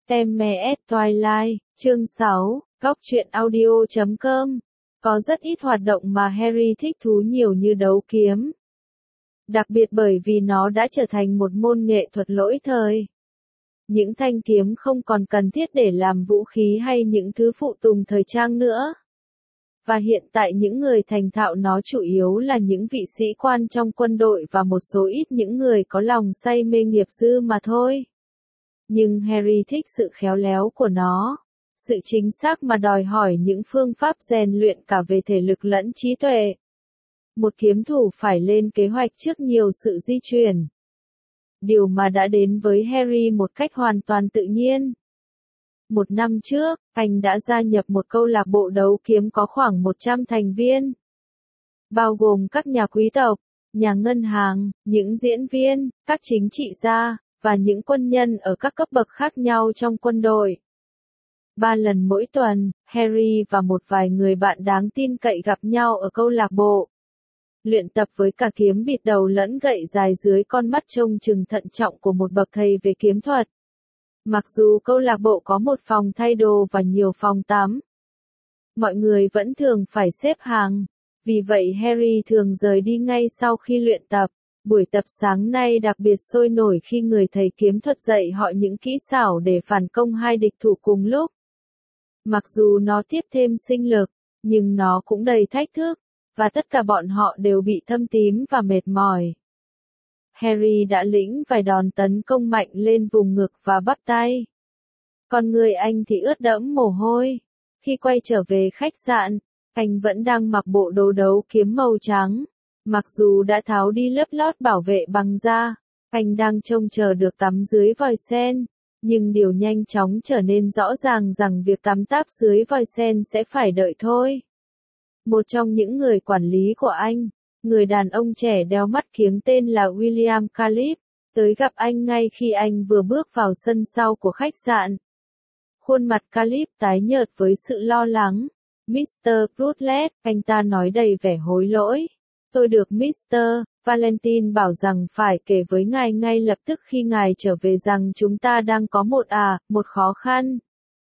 M.S. Twilight, chương 6, góc truyện audio.com. Có rất ít hoạt động mà Harry thích thú nhiều như đấu kiếm. Đặc biệt bởi vì nó đã trở thành một môn nghệ thuật lỗi thời. Những thanh kiếm không còn cần thiết để làm vũ khí hay những thứ phụ tùng thời trang nữa. Và hiện tại những người thành thạo nó chủ yếu là những vị sĩ quan trong quân đội và một số ít những người có lòng say mê nghiệp dư mà thôi. Nhưng Harry thích sự khéo léo của nó, sự chính xác mà đòi hỏi những phương pháp rèn luyện cả về thể lực lẫn trí tuệ. Một kiếm thủ phải lên kế hoạch trước nhiều sự di chuyển. Điều mà đã đến với Harry một cách hoàn toàn tự nhiên. Một năm trước, anh đã gia nhập một câu lạc bộ đấu kiếm có khoảng 100 thành viên. Bao gồm các nhà quý tộc, nhà ngân hàng, những diễn viên, các chính trị gia, và những quân nhân ở các cấp bậc khác nhau trong quân đội. 3 lần mỗi tuần, Harry và một vài người bạn đáng tin cậy gặp nhau ở câu lạc bộ. Luyện tập với cả kiếm bịt đầu lẫn gậy dài dưới con mắt trông chừng thận trọng của một bậc thầy về kiếm thuật. Mặc dù câu lạc bộ có một phòng thay đồ và nhiều phòng tắm, mọi người vẫn thường phải xếp hàng. Vì vậy Harry thường rời đi ngay sau khi luyện tập. Buổi tập sáng nay đặc biệt sôi nổi khi người thầy kiếm thuật dạy họ những kỹ xảo để phản công hai địch thủ cùng lúc. Mặc dù nó tiếp thêm sinh lực, nhưng nó cũng đầy thách thức, và tất cả bọn họ đều bị thâm tím và mệt mỏi. Harry đã lĩnh vài đòn tấn công mạnh lên vùng ngực và bắp tay. Còn người anh thì ướt đẫm mồ hôi. Khi quay trở về khách sạn, anh vẫn đang mặc bộ đồ đấu kiếm màu trắng. Mặc dù đã tháo đi lớp lót bảo vệ bằng da, anh đang trông chờ được tắm dưới vòi sen. Nhưng điều nhanh chóng trở nên rõ ràng rằng việc tắm táp dưới vòi sen sẽ phải đợi thôi. Một trong những người quản lý của anh, người đàn ông trẻ đeo mắt kiếng tên là William Calip, tới gặp anh ngay khi anh vừa bước vào sân sau của khách sạn. Khuôn mặt Calip tái nhợt với sự lo lắng. Mr. Brutlet, anh ta nói đầy vẻ hối lỗi. Tôi được Mr. Valentine bảo rằng phải kể với ngài ngay lập tức khi ngài trở về rằng chúng ta đang có một khó khăn.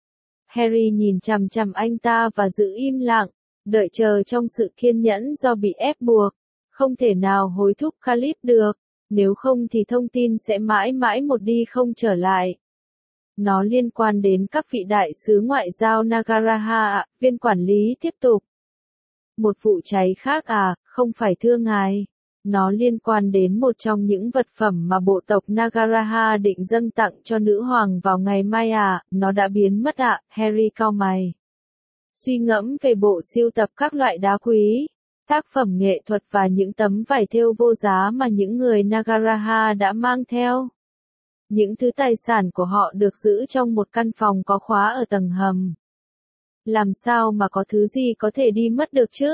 Harry nhìn chằm chằm anh ta và giữ im lặng, đợi chờ trong sự kiên nhẫn do bị ép buộc. Không thể nào hối thúc Calip được, nếu không thì thông tin sẽ mãi mãi một đi không trở lại. Nó liên quan đến các vị đại sứ ngoại giao Nagaraha ạ, viên quản lý tiếp tục. Một vụ cháy khác à, không phải thưa ngài. Nó liên quan đến một trong những vật phẩm mà bộ tộc Nagaraha định dâng tặng cho nữ hoàng vào ngày mai à, nó đã biến mất ạ, Harry cau mày. Suy ngẫm về bộ sưu tập các loại đá quý, tác phẩm nghệ thuật và những tấm vải thêu vô giá mà những người Nagaraha đã mang theo. Những thứ tài sản của họ được giữ trong một căn phòng có khóa ở tầng hầm. Làm sao mà có thứ gì có thể đi mất được chứ?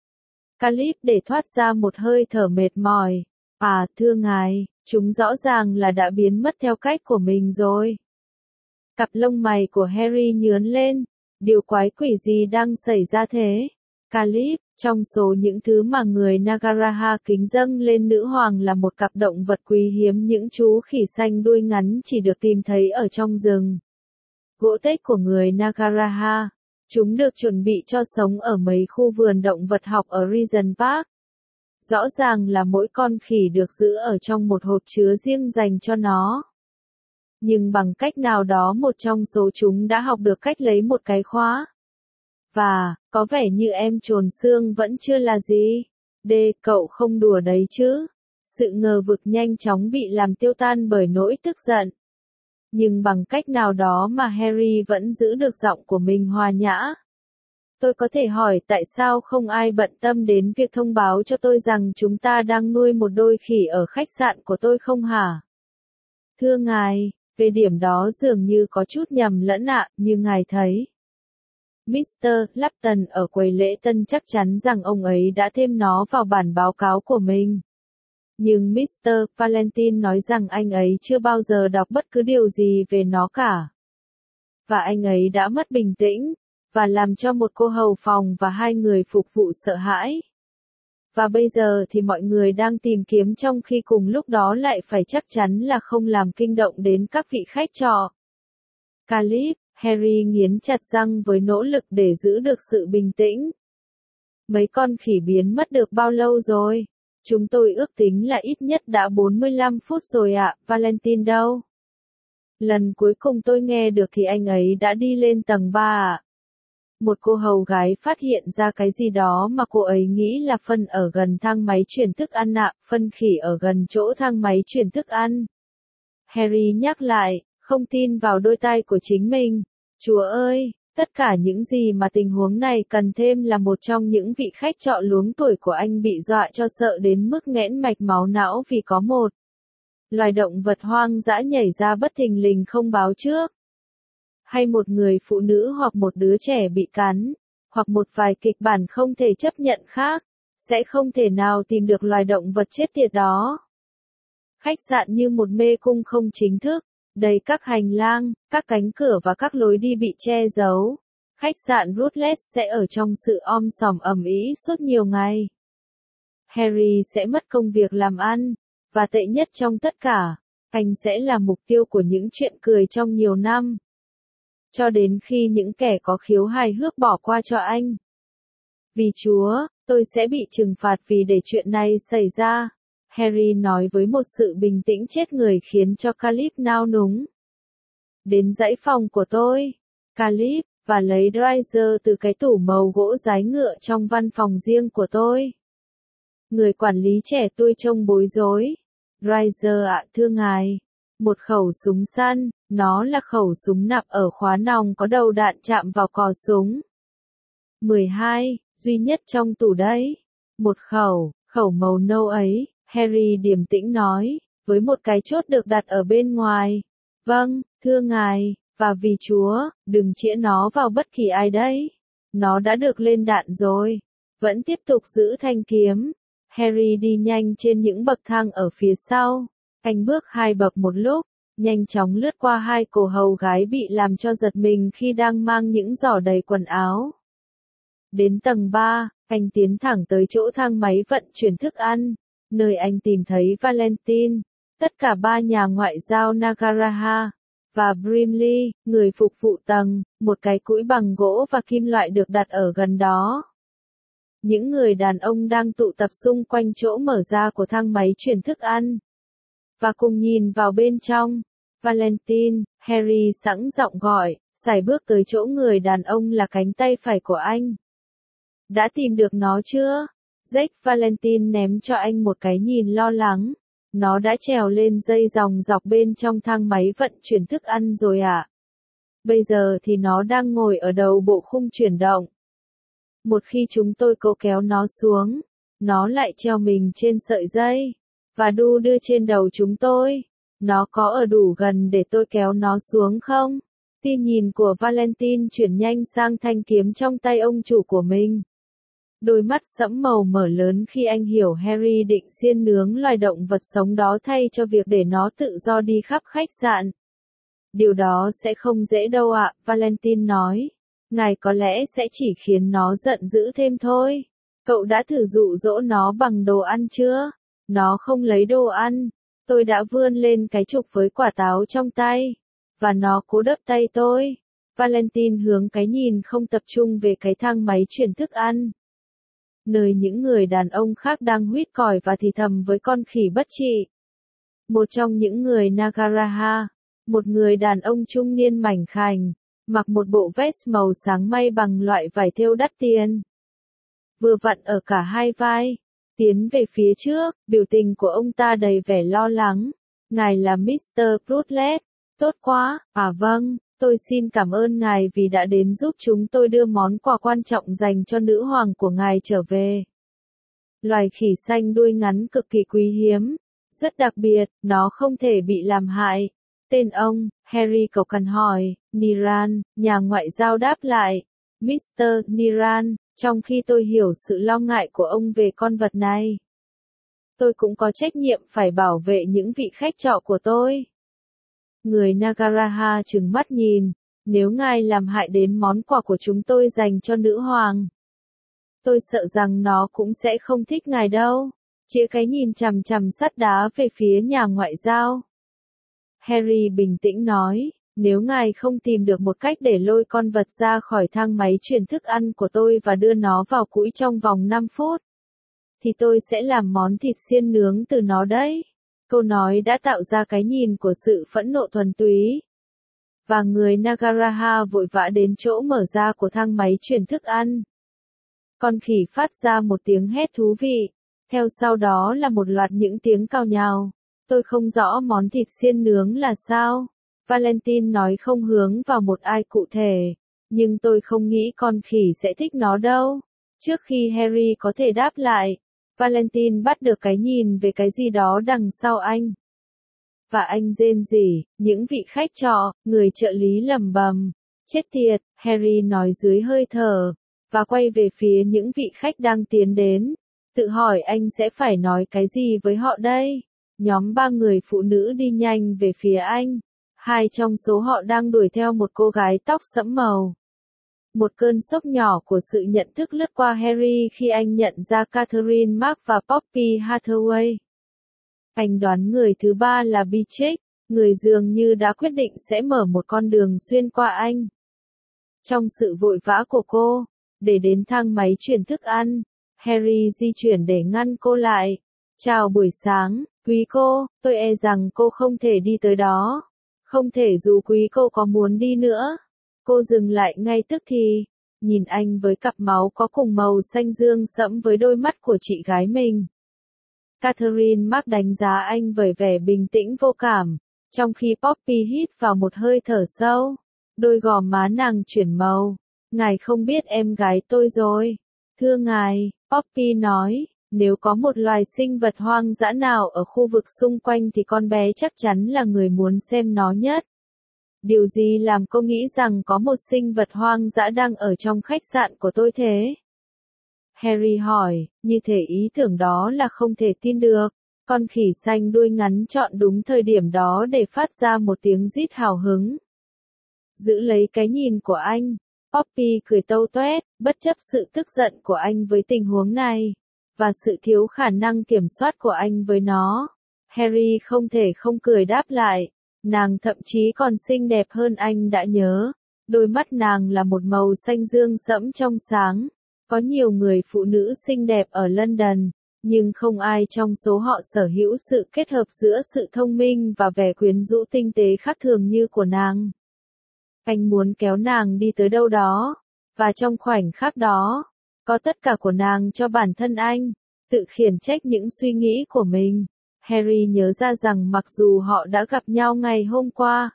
Calip để thoát ra một hơi thở mệt mỏi. À, thưa ngài, chúng rõ ràng là đã biến mất theo cách của mình rồi. Cặp lông mày của Harry nhướng lên. Điều quái quỷ gì đang xảy ra thế? Calip, trong số những thứ mà người Nagaraha kính dâng lên nữ hoàng là một cặp động vật quý hiếm, những chú khỉ xanh đuôi ngắn chỉ được tìm thấy ở trong rừng. Gỗ tếch của người Nagaraha. Chúng được chuẩn bị cho sống ở mấy khu vườn động vật học ở Regent Park. Rõ ràng là mỗi con khỉ được giữ ở trong một hộp chứa riêng dành cho nó. Nhưng bằng cách nào đó một trong số chúng đã học được cách lấy một cái khóa. Và, có vẻ như em trồn xương vẫn chưa là gì. Cậu không đùa đấy chứ. Sự ngờ vực nhanh chóng bị làm tiêu tan bởi nỗi tức giận. Nhưng bằng cách nào đó mà Harry vẫn giữ được giọng của mình hòa nhã. Tôi có thể hỏi tại sao không ai bận tâm đến việc thông báo cho tôi rằng chúng ta đang nuôi một đôi khỉ ở khách sạn của tôi không hả? Thưa ngài, về điểm đó dường như có chút nhầm lẫn ạ, như ngài thấy. Mr. Lupton ở quầy lễ tân chắc chắn rằng ông ấy đã thêm nó vào bản báo cáo của mình. Nhưng Mr. Valentine nói rằng anh ấy chưa bao giờ đọc bất cứ điều gì về nó cả. Và anh ấy đã mất bình tĩnh, và làm cho một cô hầu phòng và 2 người phục vụ sợ hãi. Và bây giờ thì mọi người đang tìm kiếm trong khi cùng lúc đó lại phải chắc chắn là không làm kinh động đến các vị khách trọ. Caleb, Harry nghiến chặt răng với nỗ lực để giữ được sự bình tĩnh. Mấy con khỉ biến mất được bao lâu rồi? Chúng tôi ước tính là ít nhất đã 45 phút rồi ạ, Valentine đâu? Lần cuối cùng tôi nghe được thì anh ấy đã đi lên tầng 3 ạ. Một cô hầu gái phát hiện ra cái gì đó mà cô ấy nghĩ là phân ở gần thang máy chuyển thức ăn ạ, phân khỉ ở gần chỗ thang máy chuyển thức ăn. Harry nhắc lại, không tin vào đôi tai của chính mình. Chúa ơi, tất cả những gì mà tình huống này cần thêm là một trong những vị khách trọ luống tuổi của anh bị dọa cho sợ đến mức nghẽn mạch máu não vì có một loài động vật hoang dã nhảy ra bất thình lình không báo trước. Hay một người phụ nữ hoặc một đứa trẻ bị cắn, hoặc một vài kịch bản không thể chấp nhận khác, sẽ không thể nào tìm được loài động vật chết tiệt đó. Khách sạn như một mê cung không chính thức, đầy các hành lang, các cánh cửa và các lối đi bị che giấu. Khách sạn Rutledge sẽ ở trong sự om sòm ầm ĩ suốt nhiều ngày. Harry sẽ mất công việc làm ăn, và tệ nhất trong tất cả, anh sẽ là mục tiêu của những chuyện cười trong nhiều năm. Cho đến khi những kẻ có khiếu hài hước bỏ qua cho anh. Vì Chúa, tôi sẽ bị trừng phạt vì để chuyện này xảy ra. Harry nói với một sự bình tĩnh chết người khiến cho Caleb nao núng. Đến dãy phòng của tôi, Caleb, và lấy Dreiser từ cái tủ màu gỗ dái ngựa trong văn phòng riêng của tôi. Người quản lý trẻ tôi trông bối rối. Dreiser ạ, thưa ngài. Một khẩu súng săn, nó là khẩu súng nạp ở khóa nòng có đầu đạn chạm vào cò súng. 12, duy nhất trong tủ đấy. Một khẩu màu nâu ấy, Harry điềm tĩnh nói, với một cái chốt được đặt ở bên ngoài. Vâng, thưa ngài, và vì Chúa, đừng chĩa nó vào bất kỳ ai đấy. Nó đã được lên đạn rồi. Vẫn tiếp tục giữ thanh kiếm. Harry đi nhanh trên những bậc thang ở phía sau. Anh bước 2 bậc một lúc, nhanh chóng lướt qua 2 cô hầu gái bị làm cho giật mình khi đang mang những giỏ đầy quần áo. Đến tầng 3, anh tiến thẳng tới chỗ thang máy vận chuyển thức ăn, nơi anh tìm thấy Valentine, tất cả 3 nhà ngoại giao Nagaraha, và Brimley, người phục vụ tầng, một cái cũi bằng gỗ và kim loại được đặt ở gần đó. Những người đàn ông đang tụ tập xung quanh chỗ mở ra của thang máy chuyển thức ăn. Và cùng nhìn vào bên trong. Valentine, Harry sẵn giọng gọi, sải bước tới chỗ người đàn ông là cánh tay phải của anh. Đã tìm được nó chưa? Jake, Valentine ném cho anh một cái nhìn lo lắng. Nó đã trèo lên dây dòng dọc bên trong thang máy vận chuyển thức ăn rồi ạ. Bây giờ thì nó đang ngồi ở đầu bộ khung chuyển động. Một khi chúng tôi cố kéo nó xuống, nó lại treo mình trên sợi dây, và đu đưa trên đầu chúng tôi. Nó có ở đủ gần để tôi kéo nó xuống không? Tin nhìn của Valentine chuyển nhanh sang thanh kiếm trong tay ông chủ của mình. Đôi mắt sẫm màu mở lớn khi anh hiểu Harry định xiên nướng loài động vật sống đó thay cho việc để nó tự do đi khắp khách sạn. Điều đó sẽ không dễ đâu ạ, Valentine nói. Ngài có lẽ sẽ chỉ khiến nó giận dữ thêm thôi. Cậu đã thử dụ dỗ nó bằng đồ ăn chưa? Nó không lấy đồ ăn. Tôi đã vươn lên cái trục với quả táo trong tay. Và nó cố đập tay tôi. Valentine hướng cái nhìn không tập trung về cái thang máy chuyển thức ăn. Nơi những người đàn ông khác đang huýt còi và thì thầm với con khỉ bất trị. Một trong những người Nagaraha, một người đàn ông trung niên mảnh khảnh, mặc một bộ vest màu sáng may bằng loại vải thêu đắt tiền. Vừa vặn ở cả hai vai, tiến về phía trước, biểu tình của ông ta đầy vẻ lo lắng. Ngài là Mr. Rutledge, tốt quá, vâng, tôi xin cảm ơn ngài vì đã đến giúp chúng tôi đưa món quà quan trọng dành cho nữ hoàng của ngài trở về. Loài khỉ xanh đuôi ngắn cực kỳ quý hiếm, rất đặc biệt, nó không thể bị làm hại. Tên ông, Harry cậu cần hỏi, Niran, nhà ngoại giao đáp lại. Mr. Niran, trong khi tôi hiểu sự lo ngại của ông về con vật này, tôi cũng có trách nhiệm phải bảo vệ những vị khách trọ của tôi. Người Nagaraha trừng mắt nhìn, nếu ngài làm hại đến món quà của chúng tôi dành cho nữ hoàng, tôi sợ rằng nó cũng sẽ không thích ngài đâu. Chĩa cái nhìn chằm chằm sắt đá về phía nhà ngoại giao. Harry bình tĩnh nói, Nếu ngài không tìm được một cách để lôi con vật ra khỏi thang máy truyền thức ăn của tôi và đưa nó vào cũi trong vòng 5 phút, thì tôi sẽ làm món thịt xiên nướng từ nó đấy. Câu nói đã tạo ra cái nhìn của sự phẫn nộ thuần túy. Và người Nagaraha vội vã đến chỗ mở ra của thang máy truyền thức ăn. Con khỉ phát ra một tiếng hét thú vị. Theo sau đó là một loạt những tiếng cào nhào. Tôi không rõ món thịt xiên nướng là sao. Valentine nói không hướng vào một ai cụ thể. Nhưng tôi không nghĩ con khỉ sẽ thích nó đâu. Trước khi Harry có thể đáp lại, Valentine bắt được cái nhìn về cái gì đó đằng sau anh. Và anh rên rỉ, những vị khách trọ, người trợ lý lẩm bẩm. Chết tiệt, Harry nói dưới hơi thở. Và quay về phía những vị khách đang tiến đến. Tự hỏi anh sẽ phải nói cái gì với họ đây? Nhóm 3 người phụ nữ đi nhanh về phía anh. 2 trong số họ đang đuổi theo một cô gái tóc sẫm màu. Một cơn sốc nhỏ của sự nhận thức lướt qua Harry khi anh nhận ra Catherine Mark và Poppy Hathaway. Anh đoán người thứ ba là Beatrix, người dường như đã quyết định sẽ mở một con đường xuyên qua anh. Trong sự vội vã của cô, để đến thang máy chuyển thức ăn, Harry di chuyển để ngăn cô lại. Chào buổi sáng, quý cô, tôi e rằng cô không thể đi tới đó. Không thể dù quý cô có muốn đi nữa. Cô dừng lại ngay tức thì, nhìn anh với cặp máu có cùng màu xanh dương sẫm với đôi mắt của chị gái mình. Catherine Mark đánh giá anh với vẻ bình tĩnh vô cảm, trong khi Poppy hít vào một hơi thở sâu. Đôi gò má nàng chuyển màu. Ngài không biết em gái tôi rồi. Thưa ngài, Poppy nói, nếu có một loài sinh vật hoang dã nào ở khu vực xung quanh thì con bé chắc chắn là người muốn xem nó nhất. Điều gì làm cô nghĩ rằng có một sinh vật hoang dã đang ở trong khách sạn của tôi thế? Harry hỏi, như thể ý tưởng đó là không thể tin được. Con khỉ xanh đuôi ngắn chọn đúng thời điểm đó để phát ra một tiếng rít hào hứng. Giữ lấy cái nhìn của anh, Poppy cười tâu toét, bất chấp sự tức giận của anh với tình huống này, và sự thiếu khả năng kiểm soát của anh với nó. Harry không thể không cười đáp lại. Nàng thậm chí còn xinh đẹp hơn anh đã nhớ. Đôi mắt nàng là một màu xanh dương sẫm trong sáng. Có nhiều người phụ nữ xinh đẹp ở London, nhưng không ai trong số họ sở hữu sự kết hợp giữa sự thông minh và vẻ quyến rũ tinh tế khác thường như của nàng. Anh muốn kéo nàng đi tới đâu đó, và trong khoảnh khắc đó, có tất cả của nàng cho bản thân anh, tự khiển trách những suy nghĩ của mình. Harry nhớ ra rằng mặc dù họ đã gặp nhau ngày hôm qua,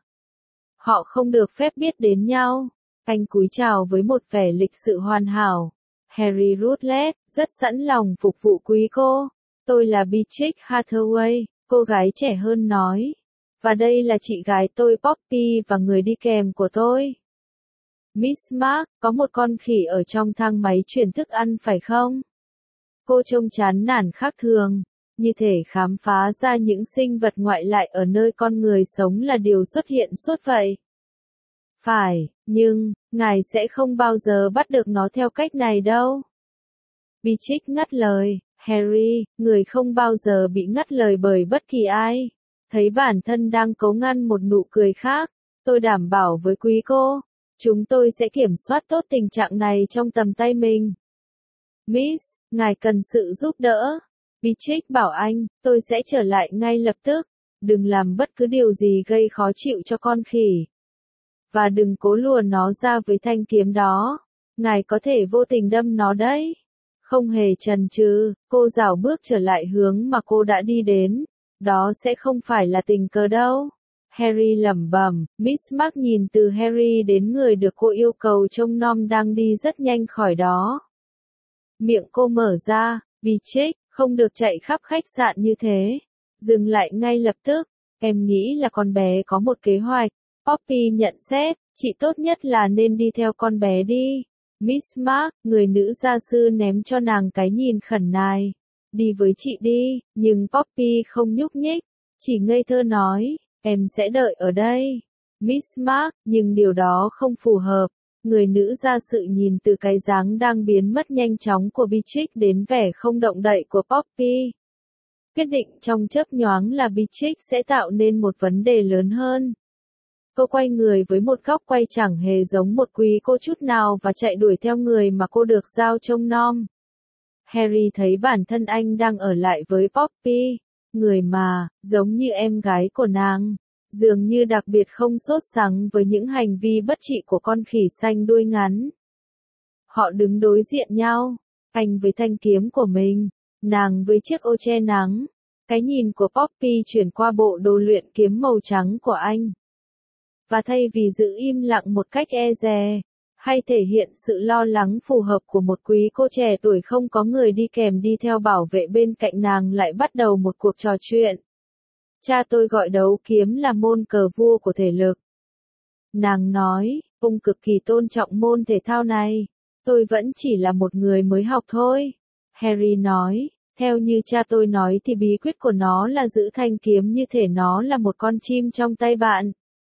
họ không được phép biết đến nhau. Anh cúi chào với một vẻ lịch sự hoàn hảo. Harry Rutledge, rất sẵn lòng phục vụ quý cô. Tôi là Beatrix Hathaway, cô gái trẻ hơn nói. Và đây là chị gái tôi Poppy và người đi kèm của tôi. Miss Mark, có một con khỉ ở trong thang máy chuyển thức ăn phải không? Cô trông chán nản khác thường, như thể khám phá ra những sinh vật ngoại lại ở nơi con người sống là điều xuất hiện suốt vậy. Phải, nhưng, ngài sẽ không bao giờ bắt được nó theo cách này đâu. Beatrix ngắt lời, Harry, người không bao giờ bị ngắt lời bởi bất kỳ ai. Thấy bản thân đang cố ngăn một nụ cười khác, tôi đảm bảo với quý cô, chúng tôi sẽ kiểm soát tốt tình trạng này trong tầm tay mình. Miss, ngài cần sự giúp đỡ. Beatrix bảo anh, tôi sẽ trở lại ngay lập tức. Đừng làm bất cứ điều gì gây khó chịu cho con khỉ. Và đừng cố lùa nó ra với thanh kiếm đó. Ngài có thể vô tình đâm nó đấy. Không hề chần chừ, cô rảo bước trở lại hướng mà cô đã đi đến. Đó sẽ không phải là tình cờ đâu. Harry lẩm bẩm, Miss Mark nhìn từ Harry đến người được cô yêu cầu trông nom đang đi rất nhanh khỏi đó. Miệng cô mở ra, Beatrix, không được chạy khắp khách sạn như thế. Dừng lại ngay lập tức, em nghĩ là con bé có một kế hoạch. Poppy nhận xét, chị tốt nhất là nên đi theo con bé đi. Miss Mark, người nữ gia sư ném cho nàng cái nhìn khẩn nài. Đi với chị đi, nhưng Poppy không nhúc nhích, chỉ ngây thơ nói, em sẽ đợi ở đây. Miss Mark, nhưng điều đó không phù hợp. Người nữ gia sự nhìn từ cái dáng đang biến mất nhanh chóng của Beatrix đến vẻ không động đậy của Poppy. Quyết định trong chớp nhoáng là Beatrix sẽ tạo nên một vấn đề lớn hơn. Cô quay người với một góc quay chẳng hề giống một quý cô chút nào và chạy đuổi theo người mà cô được giao trông nom. Harry thấy bản thân anh đang ở lại với Poppy, người mà, giống như em gái của nàng, dường như đặc biệt không sốt sắng với những hành vi bất trị của con khỉ xanh đuôi ngắn. Họ đứng đối diện nhau, anh với thanh kiếm của mình, nàng với chiếc ô che nắng. Cái nhìn của Poppy chuyển qua bộ đồ luyện kiếm màu trắng của anh. Và thay vì giữ im lặng một cách e dè, hay thể hiện sự lo lắng phù hợp của một quý cô trẻ tuổi không có người đi kèm đi theo bảo vệ bên cạnh nàng lại bắt đầu một cuộc trò chuyện. Cha tôi gọi đấu kiếm là môn cờ vua của thể lực. Nàng nói, ông cực kỳ tôn trọng môn thể thao này. Tôi vẫn chỉ là một người mới học thôi. Harry nói, theo như cha tôi nói thì bí quyết của nó là giữ thanh kiếm như thể nó là một con chim trong tay bạn.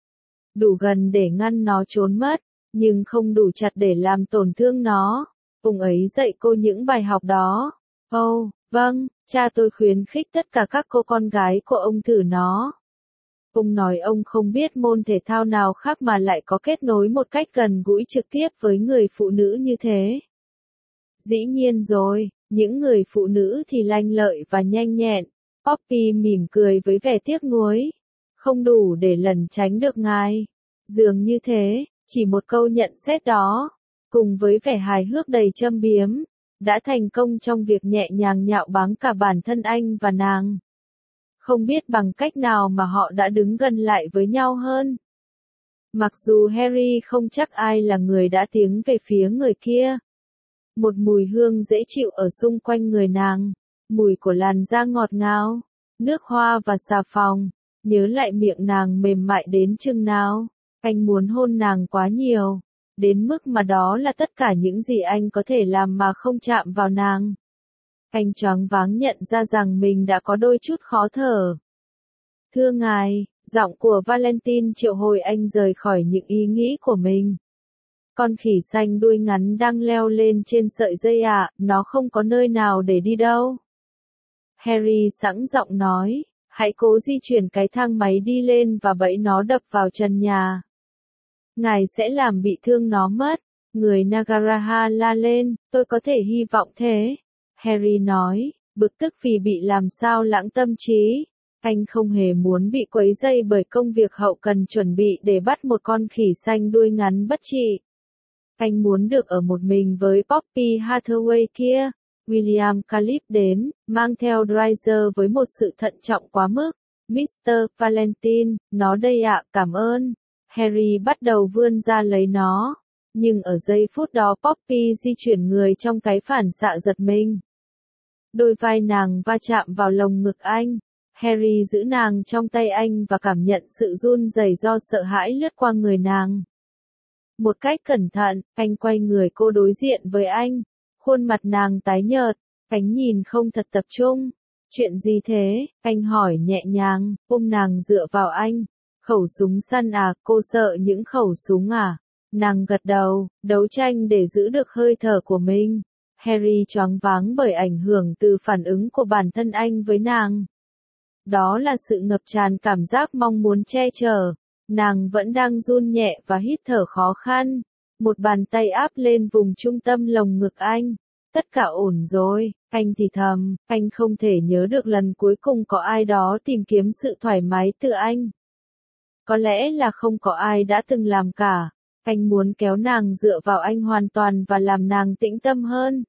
Đủ gần để ngăn nó trốn mất, nhưng không đủ chặt để làm tổn thương nó. Ông ấy dạy cô những bài học đó. Ồ, vâng, cha tôi khuyến khích tất cả các cô con gái của ông thử nó. Ông nói ông không biết môn thể thao nào khác mà lại có kết nối một cách gần gũi trực tiếp với người phụ nữ như thế. Dĩ nhiên rồi, những người phụ nữ thì lanh lợi và nhanh nhẹn. Poppy mỉm cười với vẻ tiếc nuối. Không đủ để lẩn tránh được ngài. Dường như thế, chỉ một câu nhận xét đó, cùng với vẻ hài hước đầy châm biếm, đã thành công trong việc nhẹ nhàng nhạo báng cả bản thân anh và nàng. Không biết bằng cách nào mà họ đã đứng gần lại với nhau hơn. Mặc dù Harry không chắc ai là người đã tiến về phía người kia. Một mùi hương dễ chịu ở xung quanh người nàng, mùi của làn da ngọt ngào, nước hoa và xà phòng, nhớ lại miệng nàng mềm mại đến chừng nào. Anh muốn hôn nàng quá nhiều, đến mức mà đó là tất cả những gì anh có thể làm mà không chạm vào nàng. Anh choáng váng nhận ra rằng mình đã có đôi chút khó thở. Thưa ngài, giọng của Valentine triệu hồi anh rời khỏi những ý nghĩ của mình. Con khỉ xanh đuôi ngắn đang leo lên trên sợi dây ạ, nó không có nơi nào để đi đâu. Harry sẵn giọng nói, hãy cố di chuyển cái thang máy đi lên và bẫy nó đập vào trần nhà. Ngài sẽ làm bị thương nó mất. Người Nagaraha la lên, tôi có thể hy vọng thế. Harry nói, bực tức vì bị làm sao lãng tâm trí. Anh không hề muốn bị quấy dây bởi công việc hậu cần chuẩn bị để bắt một con khỉ xanh đuôi ngắn bất trị. Anh muốn được ở một mình với Poppy Hathaway kia. William Calip đến, mang theo Dreiser với một sự thận trọng quá mức. Mr. Valentine, nó đây ạ, cảm ơn. Harry bắt đầu vươn ra lấy nó. Nhưng ở giây phút đó Poppy di chuyển người trong cái phản xạ giật mình. Đôi vai nàng va chạm vào lồng ngực anh. Harry giữ nàng trong tay anh và cảm nhận sự run rẩy do sợ hãi lướt qua người nàng. Một cách cẩn thận, anh quay người cô đối diện với anh. Khuôn mặt nàng tái nhợt, ánh nhìn không thật tập trung. Chuyện gì thế? Anh hỏi nhẹ nhàng, ôm nàng dựa vào anh. Khẩu súng săn à, cô sợ những khẩu súng à? Nàng gật đầu, đấu tranh để giữ được hơi thở của mình. Harry choáng váng bởi ảnh hưởng từ phản ứng của bản thân anh với nàng. Đó là sự ngập tràn cảm giác mong muốn che chở. Nàng vẫn đang run nhẹ và hít thở khó khăn. Một bàn tay áp lên vùng trung tâm lồng ngực anh. Tất cả ổn rồi, anh thì thầm, anh không thể nhớ được lần cuối cùng có ai đó tìm kiếm sự thoải mái từ anh. Có lẽ là không có ai đã từng làm cả. Anh muốn kéo nàng dựa vào anh hoàn toàn và làm nàng tĩnh tâm hơn.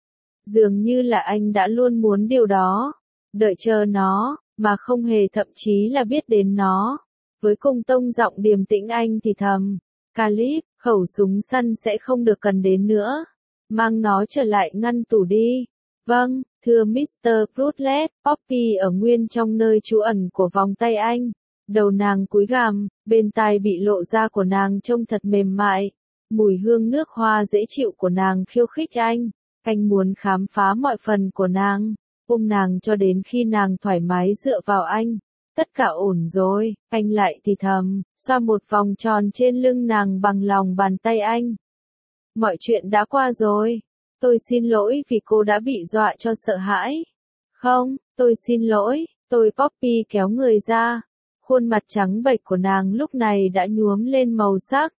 Dường như là anh đã luôn muốn điều đó. Đợi chờ nó, mà không hề thậm chí là biết đến nó. Với cùng tông giọng điềm tĩnh anh thì thầm. Calip, khẩu súng săn sẽ không được cần đến nữa. Mang nó trở lại ngăn tủ đi. Vâng, thưa Mr. Prudlett, Poppy ở nguyên trong nơi trú ẩn của vòng tay anh. Đầu nàng cúi gằm, bên tai bị lộ ra của nàng trông thật mềm mại. Mùi hương nước hoa dễ chịu của nàng khiêu khích anh. Anh muốn khám phá mọi phần của nàng, ôm nàng cho đến khi nàng thoải mái dựa vào anh. Tất cả ổn rồi, anh lại thì thầm, xoa một vòng tròn trên lưng nàng bằng lòng bàn tay anh. Mọi chuyện đã qua rồi. Tôi xin lỗi vì cô đã bị dọa cho sợ hãi. Không, tôi xin lỗi, tôi Poppy kéo người ra. Khuôn mặt trắng bệch của nàng lúc này đã nhuốm lên màu sắc.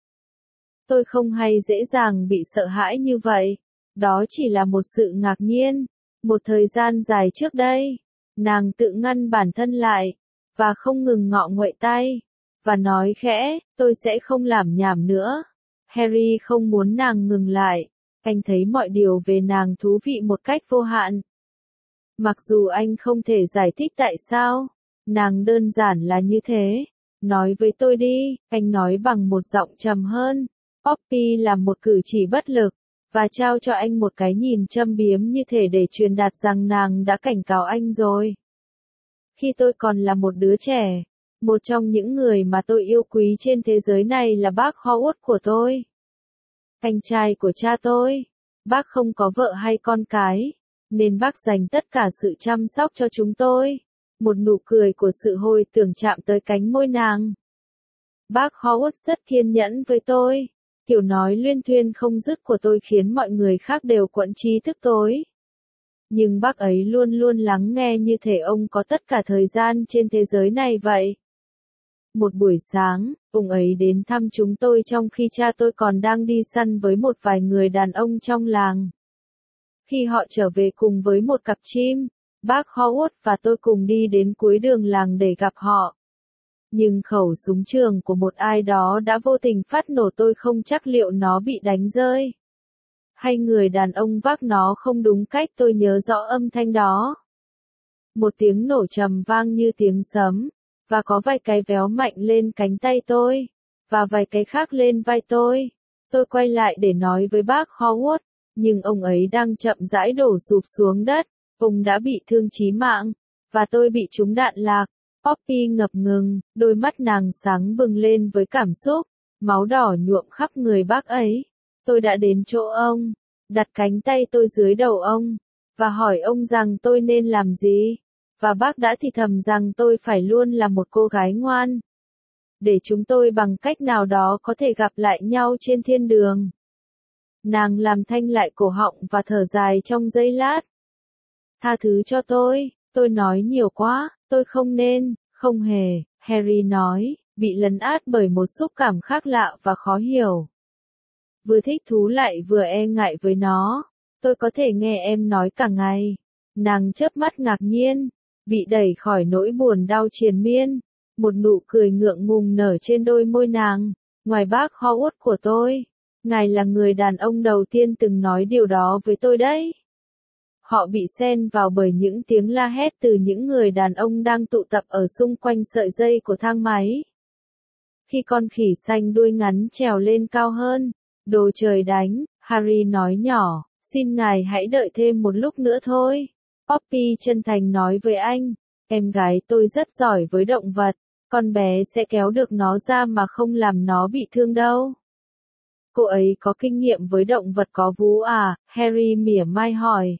Tôi không hay dễ dàng bị sợ hãi như vậy. Đó chỉ là một sự ngạc nhiên. Một thời gian dài trước đây, nàng tự ngăn bản thân lại, và không ngừng ngọ nguậy tay, và nói khẽ, tôi sẽ không làm nhảm nữa. Harry không muốn nàng ngừng lại. Anh thấy mọi điều về nàng thú vị một cách vô hạn. Mặc dù anh không thể giải thích tại sao, nàng đơn giản là như thế. Nói với tôi đi, anh nói bằng một giọng trầm hơn. Poppy làm một cử chỉ bất lực, và trao cho anh một cái nhìn châm biếm như thể để truyền đạt rằng nàng đã cảnh cáo anh rồi. Khi tôi còn là một đứa trẻ, một trong những người mà tôi yêu quý trên thế giới này là bác Howard của tôi. Anh trai của cha tôi. Bác không có vợ hay con cái, nên bác dành tất cả sự chăm sóc cho chúng tôi. Một nụ cười của sự hồi tưởng chạm tới cánh môi nàng. Bác Howard rất kiên nhẫn với tôi. Kiểu nói luyên thuyên không dứt của tôi khiến mọi người khác đều quẫn trí thức tối. Nhưng bác ấy luôn luôn lắng nghe như thể ông có tất cả thời gian trên thế giới này vậy. Một buổi sáng, ông ấy đến thăm chúng tôi trong khi cha tôi còn đang đi săn với một vài người đàn ông trong làng. Khi họ trở về cùng với một cặp chim, bác Howard và tôi cùng đi đến cuối đường làng để gặp họ. Nhưng khẩu súng trường của một ai đó đã vô tình phát nổ, tôi không chắc liệu nó bị đánh rơi. Hay người đàn ông vác nó không đúng cách, tôi nhớ rõ âm thanh đó. Một tiếng nổ trầm vang như tiếng sấm, và có vài cái véo mạnh lên cánh tay tôi, và vài cái khác lên vai tôi. Tôi quay lại để nói với bác Howard, nhưng ông ấy đang chậm rãi đổ sụp xuống đất, ông đã bị thương chí mạng, và tôi bị trúng đạn lạc. Poppy ngập ngừng, đôi mắt nàng sáng bừng lên với cảm xúc, máu đỏ nhuộm khắp người bác ấy. Tôi đã đến chỗ ông, đặt cánh tay tôi dưới đầu ông, và hỏi ông rằng tôi nên làm gì, và bác đã thì thầm rằng tôi phải luôn là một cô gái ngoan. Để chúng tôi bằng cách nào đó có thể gặp lại nhau trên thiên đường. Nàng làm thanh lại cổ họng và thở dài trong giây lát. Tha thứ cho tôi nói nhiều quá, tôi không nên, không hề, Harry nói, bị lấn át bởi một xúc cảm khác lạ và khó hiểu. Vừa thích thú lại vừa e ngại với nó, tôi có thể nghe em nói cả ngày. Nàng chớp mắt ngạc nhiên, bị đẩy khỏi nỗi buồn đau triền miên. Một nụ cười ngượng ngùng nở trên đôi môi nàng. Ngoài bác Howard của tôi, ngài là người đàn ông đầu tiên từng nói điều đó với tôi đấy. Họ bị xen vào bởi những tiếng la hét từ những người đàn ông đang tụ tập ở xung quanh sợi dây của thang máy. Khi con khỉ xanh đuôi ngắn trèo lên cao hơn, đồ trời đánh, Harry nói nhỏ, xin ngài hãy đợi thêm một lúc nữa thôi. Poppy chân thành nói với anh, em gái tôi rất giỏi với động vật, con bé sẽ kéo được nó ra mà không làm nó bị thương đâu. Cô ấy có kinh nghiệm với động vật có vú à? Harry mỉa mai hỏi.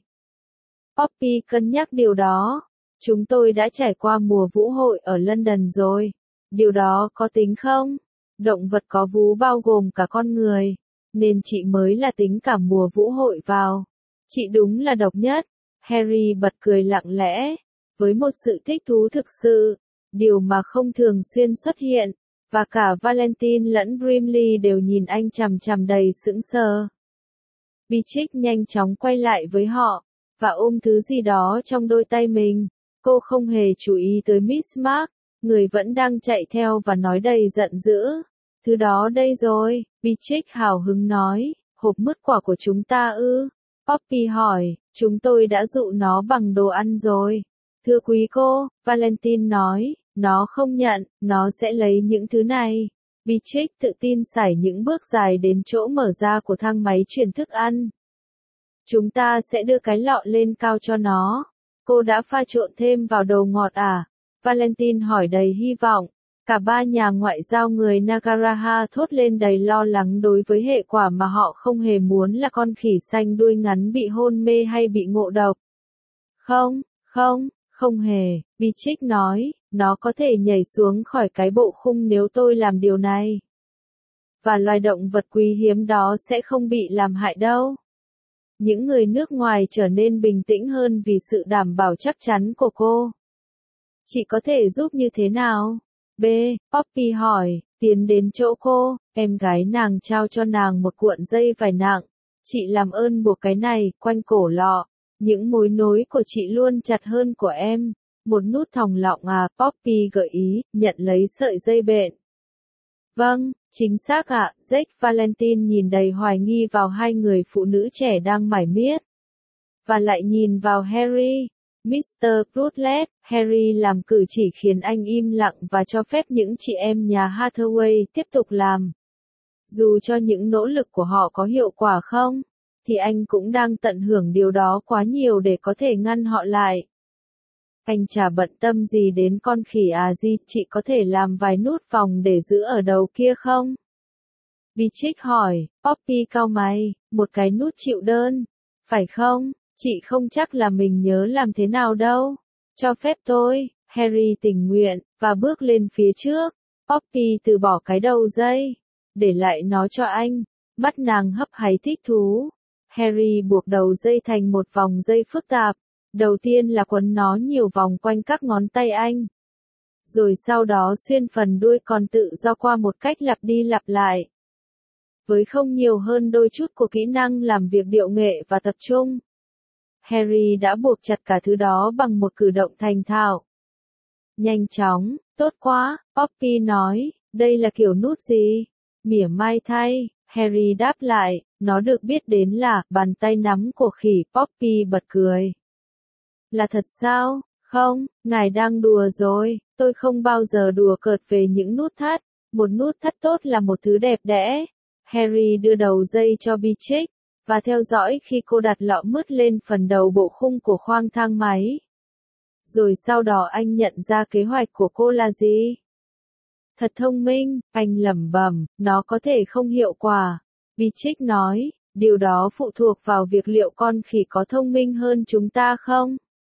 Poppy cân nhắc điều đó. Chúng tôi đã trải qua mùa vũ hội ở London rồi. Điều đó có tính không? Động vật có vú bao gồm cả con người, nên chị mới là tính cả mùa vũ hội vào. Chị đúng là độc nhất. Harry bật cười lặng lẽ, với một sự thích thú thực sự, điều mà không thường xuyên xuất hiện, và cả Valentine lẫn Brimley đều nhìn anh chằm chằm đầy sững sờ. Beatrix nhanh chóng quay lại với họ, và ôm thứ gì đó trong đôi tay mình. Cô không hề chú ý tới Miss Mark, người vẫn đang chạy theo và nói đầy giận dữ. Thứ đó đây rồi, Beatrix hào hứng nói, hộp mứt quả của chúng ta ư? Poppy hỏi, chúng tôi đã dụ nó bằng đồ ăn rồi. Thưa quý cô, Valentine nói, nó không nhận, nó sẽ lấy những thứ này. Beatrix tự tin sải những bước dài đến chỗ mở ra của thang máy chuyển thức ăn. Chúng ta sẽ đưa cái lọ lên cao cho nó. Cô đã pha trộn thêm vào đồ ngọt à? Valentine hỏi đầy hy vọng. Cả ba nhà ngoại giao người Nagaraha thốt lên đầy lo lắng đối với hệ quả mà họ không hề muốn là con khỉ xanh đuôi ngắn bị hôn mê hay bị ngộ độc. Không hề, Beatrix nói, nó có thể nhảy xuống khỏi cái bộ khung nếu tôi làm điều này. Và loài động vật quý hiếm đó sẽ không bị làm hại đâu. Những người nước ngoài trở nên bình tĩnh hơn vì sự đảm bảo chắc chắn của cô. Chị có thể giúp như thế nào? B. Poppy hỏi, tiến đến chỗ cô, em gái nàng trao cho nàng một cuộn dây vải nặng. Chị làm ơn buộc cái này quanh cổ lọ. Những mối nối của chị luôn chặt hơn của em. Một nút thòng lọng à, Poppy gợi ý, nhận lấy sợi dây bện. Vâng, chính xác ạ, Jake Valentine nhìn đầy hoài nghi vào hai người phụ nữ trẻ đang mải miết. Và lại nhìn vào Harry. Mr. Prudlett, Harry làm cử chỉ khiến anh im lặng và cho phép những chị em nhà Hathaway tiếp tục làm. Dù cho những nỗ lực của họ có hiệu quả không, thì anh cũng đang tận hưởng điều đó quá nhiều để có thể ngăn họ lại. Anh chả bận tâm gì đến con khỉ à gì, chị có thể làm vài nút vòng để giữ ở đầu kia không? Beatrix hỏi, Poppy cau mày, một cái nút chịu đơn, phải không? Chị không chắc là mình nhớ làm thế nào đâu. Cho phép tôi, Harry tình nguyện, và bước lên phía trước. Poppy từ bỏ cái đầu dây, để lại nó cho anh. Mắt nàng hấp háy thích thú. Harry buộc đầu dây thành một vòng dây phức tạp. Đầu tiên là quấn nó nhiều vòng quanh các ngón tay anh. Rồi sau đó xuyên phần đuôi còn tự do qua một cách lặp đi lặp lại. Với không nhiều hơn đôi chút của kỹ năng làm việc điệu nghệ và tập trung, Harry đã buộc chặt cả thứ đó bằng một cử động thành thạo. Nhanh chóng, tốt quá, Poppy nói, đây là kiểu nút gì? Mỉa mai thay, Harry đáp lại, nó được biết đến là bàn tay nắm của khỉ. Poppy bật cười. Là thật sao? Không, ngài đang đùa rồi, tôi không bao giờ đùa cợt về những nút thắt. Một nút thắt tốt là một thứ đẹp đẽ. Harry đưa đầu dây cho Beatrix, và theo dõi khi cô đặt lọ mứt lên phần đầu bộ khung của khoang thang máy. Rồi sau đó anh nhận ra kế hoạch của cô là gì? Thật thông minh, anh lẩm bẩm, nó có thể không hiệu quả. Beatrix nói, điều đó phụ thuộc vào việc liệu con khỉ có thông minh hơn chúng ta không?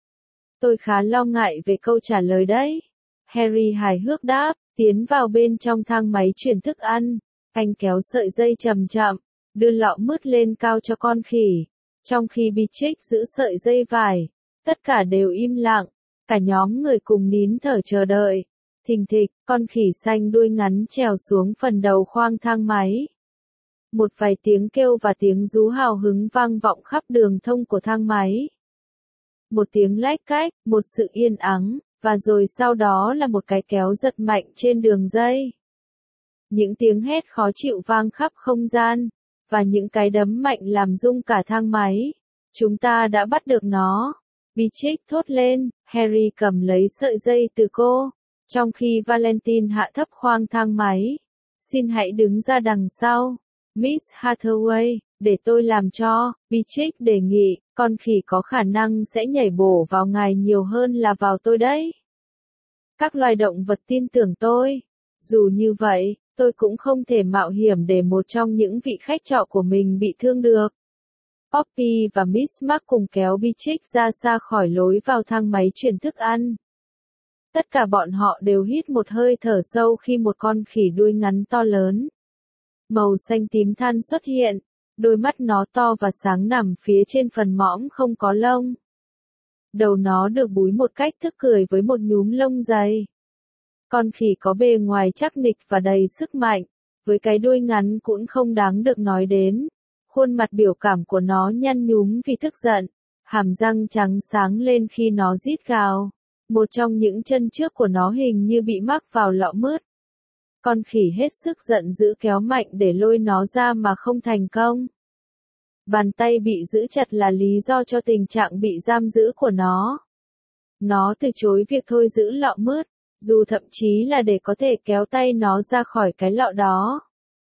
Tôi khá lo ngại về câu trả lời đấy. Harry hài hước đáp, tiến vào bên trong thang máy chuyển thức ăn. Anh kéo sợi dây chậm chậm, đưa lọ mứt lên cao cho con khỉ. Trong khi Beatrix giữ sợi dây vải, tất cả đều im lặng. Cả nhóm người cùng nín thở chờ đợi. Thình thịch, con khỉ xanh đuôi ngắn trèo xuống phần đầu khoang thang máy. Một vài tiếng kêu và tiếng rú hào hứng vang vọng khắp đường thông của thang máy. Một tiếng lách cách, một sự yên ắng, và rồi sau đó là một cái kéo giật mạnh trên đường dây. Những tiếng hét khó chịu vang khắp không gian, và những cái đấm mạnh làm rung cả thang máy. Chúng ta đã bắt được nó. Beatrix thốt lên, Harry cầm lấy sợi dây từ cô, trong khi Valentine hạ thấp khoang thang máy. Xin hãy đứng ra đằng sau, Miss Hathaway, để tôi làm cho, Beatrix đề nghị, con khỉ có khả năng sẽ nhảy bổ vào ngài nhiều hơn là vào tôi đấy. Các loài động vật tin tưởng tôi. Dù như vậy, tôi cũng không thể mạo hiểm để một trong những vị khách trọ của mình bị thương được. Poppy và Miss Mark cùng kéo Beatrix ra xa khỏi lối vào thang máy chuyển thức ăn. Tất cả bọn họ đều hít một hơi thở sâu khi một con khỉ đuôi ngắn to lớn, màu xanh tím than xuất hiện. Đôi mắt nó to và sáng nằm phía trên phần mõm không có lông. Đầu nó được búi một cách thức cười với một nhúm lông dày. Con khỉ có bề ngoài chắc nịch và đầy sức mạnh, với cái đuôi ngắn cũng không đáng được nói đến. Khuôn mặt biểu cảm của nó nhăn nhúm vì tức giận, hàm răng trắng sáng lên khi nó rít gào. Một trong những chân trước của nó hình như bị mắc vào lọ mứt. Con khỉ hết sức giận dữ kéo mạnh để lôi nó ra mà không thành công. Bàn tay bị giữ chặt là lý do cho tình trạng bị giam giữ của nó. Nó từ chối việc thôi giữ lọ mứt, dù thậm chí là để có thể kéo tay nó ra khỏi cái lọ đó.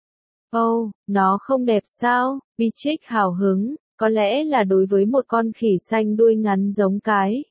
Oh, nó không đẹp sao? Beatrix hào hứng, có lẽ là đối với một con khỉ xanh đuôi ngắn giống cái.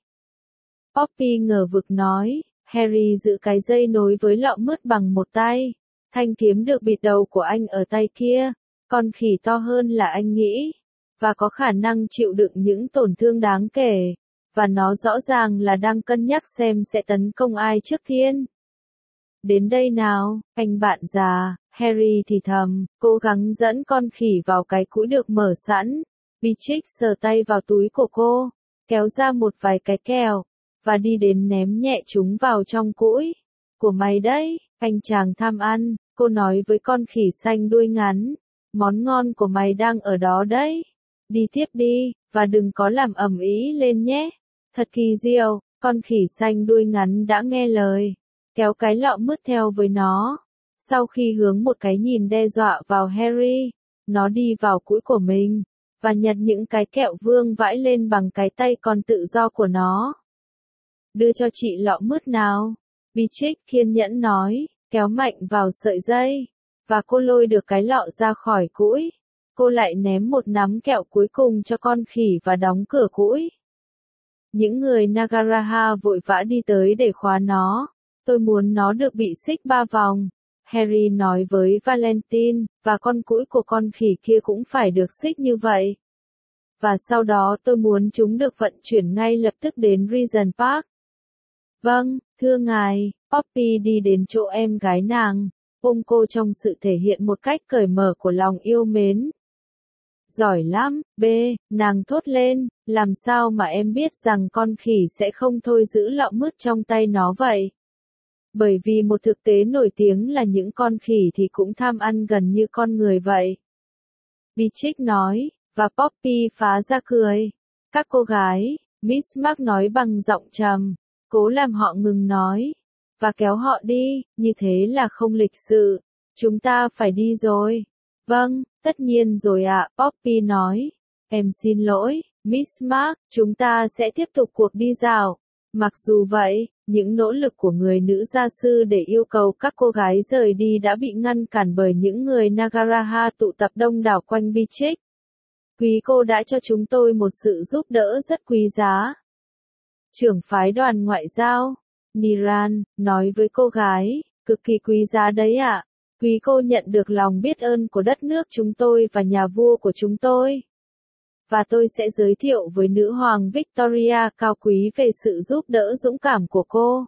Poppy ngờ vực nói, Harry giữ cái dây nối với lọ mứt bằng một tay. Thanh kiếm được bịt đầu của anh ở tay kia. Con khỉ to hơn là anh nghĩ, và có khả năng chịu đựng những tổn thương đáng kể. Và nó rõ ràng là đang cân nhắc xem sẽ tấn công ai trước tiên. Đến đây nào, anh bạn già, Harry thì thầm, cố gắng dẫn con khỉ vào cái cũi được mở sẵn. Beatrix sờ tay vào túi của cô, kéo ra một vài cái kẹo, và đi đến ném nhẹ chúng vào trong cũi. của mày đấy, anh chàng tham ăn, cô nói với con khỉ xanh đuôi ngắn. Món ngon của mày đang ở đó đấy. Đi tiếp đi, và đừng có làm ầm ĩ lên nhé. Thật kỳ diệu, con khỉ xanh đuôi ngắn đã nghe lời, kéo cái lọ mứt theo với nó. Sau khi hướng một cái nhìn đe dọa vào Harry, nó đi vào cũi của mình, và nhặt những cái kẹo vương vãi lên bằng cái tay còn tự do của nó. Đưa cho chị lọ mứt nào. Beatrix kiên nhẫn nói, kéo mạnh vào sợi dây, và cô lôi được cái lọ ra khỏi cũi. Cô lại ném một nắm kẹo cuối cùng cho con khỉ và đóng cửa cũi. Những người Nagaraha vội vã đi tới để khóa nó. Tôi muốn nó được bị xích 3 vòng. Harry nói với Valentine, và con cũi của con khỉ kia cũng phải được xích như vậy. Và sau đó tôi muốn chúng được vận chuyển ngay lập tức đến Regent Park. Vâng, thưa ngài. Poppy đi đến chỗ em gái nàng, ôm cô trong sự thể hiện một cách cởi mở của lòng yêu mến. Giỏi lắm, B, nàng thốt lên, làm sao mà em biết rằng con khỉ sẽ không thôi giữ lọ mứt trong tay nó vậy? Bởi vì một thực tế nổi tiếng là những con khỉ thì cũng tham ăn gần như con người vậy. Beatrix nói, và Poppy phá ra cười. Các cô gái, Miss Mark nói bằng giọng trầm, cố làm họ ngừng nói, và kéo họ đi, như thế là không lịch sự. Chúng ta phải đi rồi. Vâng, tất nhiên rồi ạ, Poppy nói. Em xin lỗi, Miss Mark, chúng ta sẽ tiếp tục cuộc đi dạo. Mặc dù vậy, những nỗ lực của người nữ gia sư để yêu cầu các cô gái rời đi đã bị ngăn cản bởi những người Nagaraha tụ tập đông đảo quanh Beatrix. Quý cô đã cho chúng tôi một sự giúp đỡ rất quý giá. Trưởng phái đoàn ngoại giao, Niran, nói với cô gái, cực kỳ quý giá đấy ạ. Quý cô nhận được lòng biết ơn của đất nước chúng tôi và nhà vua của chúng tôi. Và tôi sẽ giới thiệu với nữ hoàng Victoria cao quý về sự giúp đỡ dũng cảm của cô.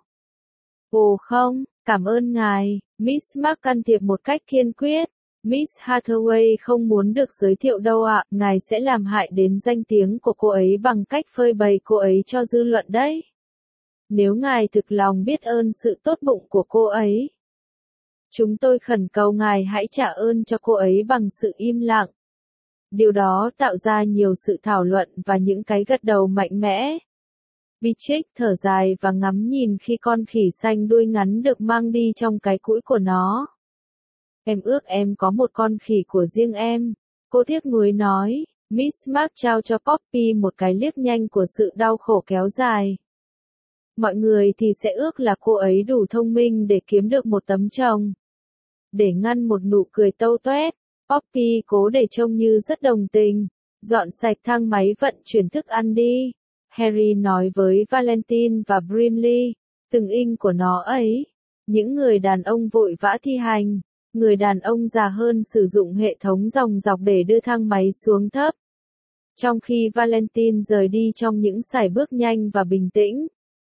Ồ không, cảm ơn ngài, Miss Mark can thiệp một cách kiên quyết. Miss Hathaway không muốn được giới thiệu đâu ạ, ngài sẽ làm hại đến danh tiếng của cô ấy bằng cách phơi bày cô ấy cho dư luận đấy. Nếu ngài thực lòng biết ơn sự tốt bụng của cô ấy, chúng tôi khẩn cầu ngài hãy trả ơn cho cô ấy bằng sự im lặng. Điều đó tạo ra nhiều sự thảo luận và những cái gật đầu mạnh mẽ. Beatrix thở dài và ngắm nhìn khi con khỉ xanh đuôi ngắn được mang đi trong cái cũi của nó. Em ước em có một con khỉ của riêng em. Cô tiếc nuối nói. Miss Mark trao cho Poppy một cái liếc nhanh của sự đau khổ kéo dài. Mọi người thì sẽ ước là cô ấy đủ thông minh để kiếm được một tấm chồng. Để ngăn một nụ cười tâu toét, Poppy cố để trông như rất đồng tình. Dọn sạch thang máy vận chuyển thức ăn đi. Harry nói với Valentine và Brimley, từng inch của nó ấy. Những người đàn ông vội vã thi hành. Người đàn ông già hơn sử dụng hệ thống dòng dọc để đưa thang máy xuống thấp. Trong khi Valentine rời đi trong những sải bước nhanh và bình tĩnh.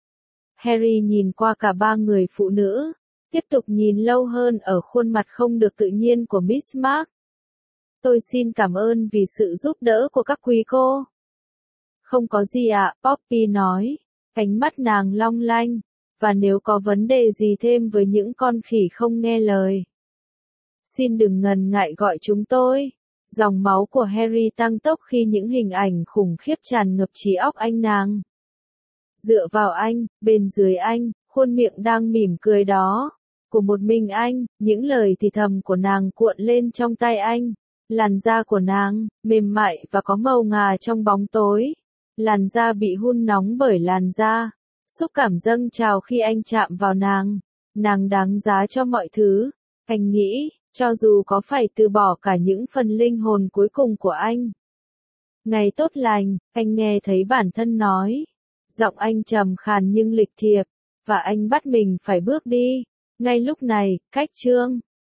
Harry nhìn qua cả ba người phụ nữ, tiếp tục nhìn lâu hơn ở khuôn mặt không được tự nhiên của Miss Mark. Tôi xin cảm ơn vì sự giúp đỡ của các quý cô. Không có gì ạ, Poppy nói, ánh mắt nàng long lanh, và nếu có vấn đề gì thêm với những con khỉ không nghe lời, xin đừng ngần ngại gọi chúng tôi. Dòng máu của Harry tăng tốc khi những hình ảnh khủng khiếp tràn ngập trí óc anh nàng. Dựa vào anh, bên dưới anh, khuôn miệng đang mỉm cười đó, của một mình anh, những lời thì thầm của nàng cuộn lên trong tay anh. Làn da của nàng, mềm mại và có màu ngà trong bóng tối. Làn da bị hun nóng bởi làn da. Xúc cảm dâng trào khi anh chạm vào nàng. Nàng đáng giá cho mọi thứ. Anh nghĩ, cho dù có phải từ bỏ cả những phần linh hồn cuối cùng của anh. Ngày tốt lành, anh nghe thấy bản thân nói. Giọng anh trầm khàn nhưng lịch thiệp. Và anh bắt mình phải bước đi. Ngay lúc này, cách chương